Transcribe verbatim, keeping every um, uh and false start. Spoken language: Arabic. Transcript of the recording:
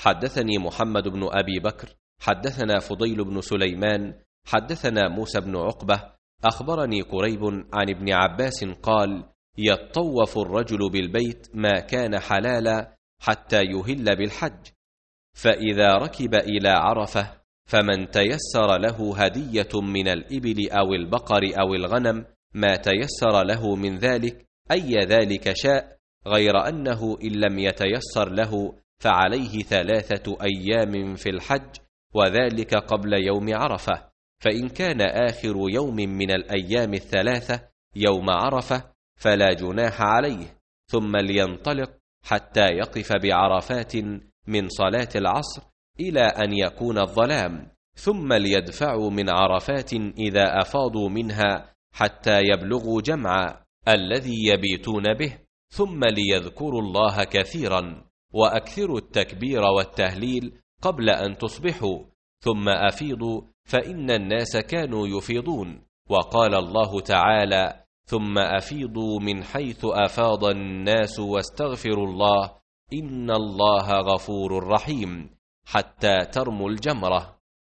حدثني محمد بن أبي بكر حدثنا فضيل بن سليمان حدثنا موسى بن عقبة أخبرني قريب عن ابن عباس قال: يطوف الرجل بالبيت ما كان حلالا حتى يهل بالحج، فإذا ركب إلى عرفة فمن تيسر له هدية من الإبل أو البقر أو الغنم ما تيسر له من ذلك أي ذلك شاء، غير أنه إن لم يتيسر له فعليه ثلاثة أيام في الحج، وذلك قبل يوم عرفة، فإن كان آخر يوم من الأيام الثلاثة يوم عرفة فلا جناح عليه، ثم لينطلق حتى يقف بعرفات من صلاة العصر إلى أن يكون الظلام، ثم ليدفعوا من عرفات إذا أفاضوا منها حتى يبلغوا جمعا الذي يبيتون به، ثم ليذكروا الله كثيرا وأكثروا التكبير والتهليل قبل أن تصبحوا، ثم أفيضوا فإن الناس كانوا يفيضون، وقال الله تعالى: ثم أفيضوا من حيث أفاض الناس واستغفروا الله إن الله غفور رحيم، حتى ترموا الجمرة.